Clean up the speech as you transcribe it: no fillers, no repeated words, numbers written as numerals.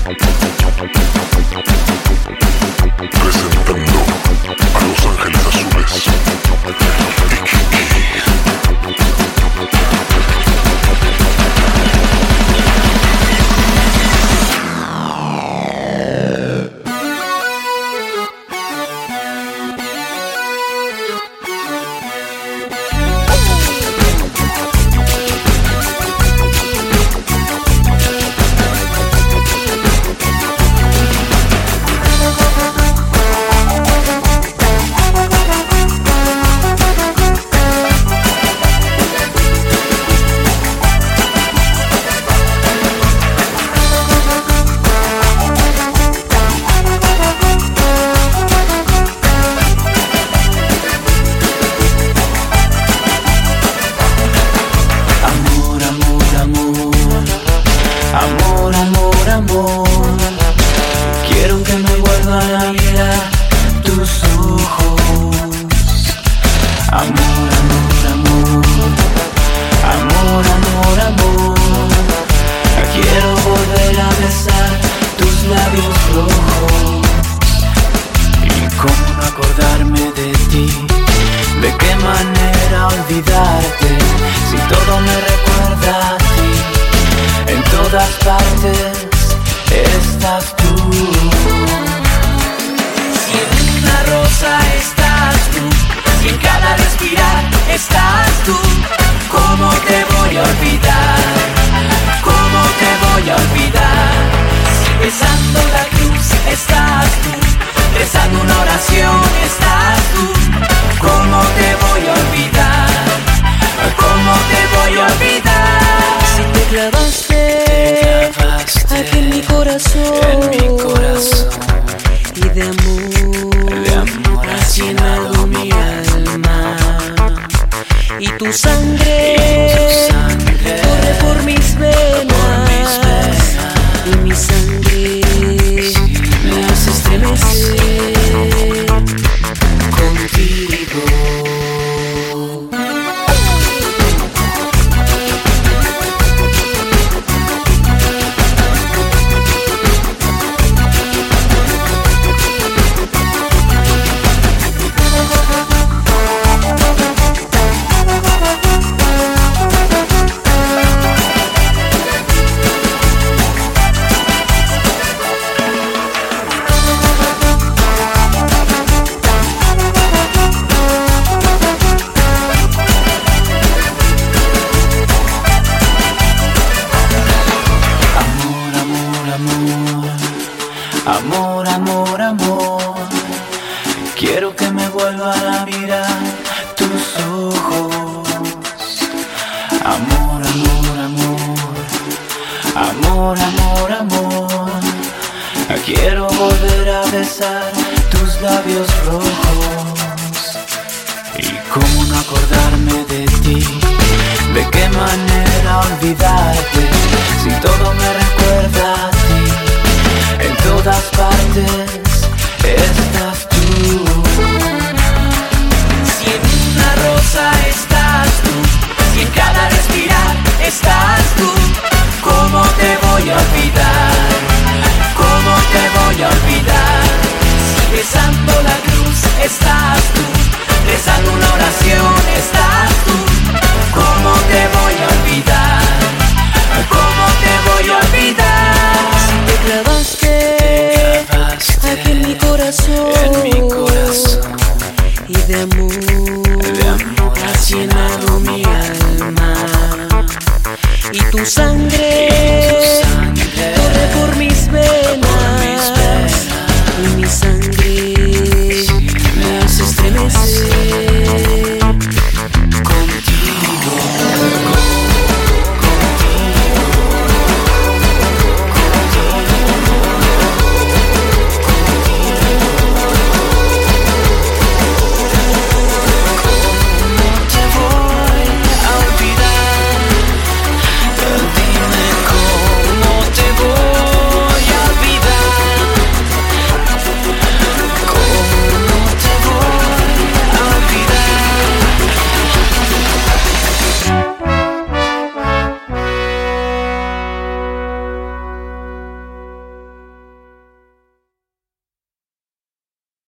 Presentando a Los Ángeles Azules. Amor, amor, amor, quiero que me vuelvan a mirar tus ojos. Amor, amor, amor, amor, amor, amor, quiero volver a besar tus labios rojos. Y cómo no acordarme de ti, de qué manera olvidarte, si todo me recuerda a ti. En todas partes estás tú. Si en una rosa estás tú, si en cada respirar estás tú, ¿cómo te voy a olvidar? ¿Cómo te voy a olvidar? Si besando la cruz estás tú, rezando una oración estás tú, ¿cómo te voy a olvidar? ¿Cómo te voy a olvidar? Si te clavaste aquí en mi corazón, y de amor has llenado mi alma, y tu sangre corre por mis venas, y mi sangre me hace estremecer contigo. Amor, amor, amor, quiero que me vuelvan a mirar tus ojos. Amor, amor, amor, amor, amor, amor, quiero volver a besar tus labios rojos. Y cómo no acordarme de ti, de qué manera olvidarte, si todo me recuerda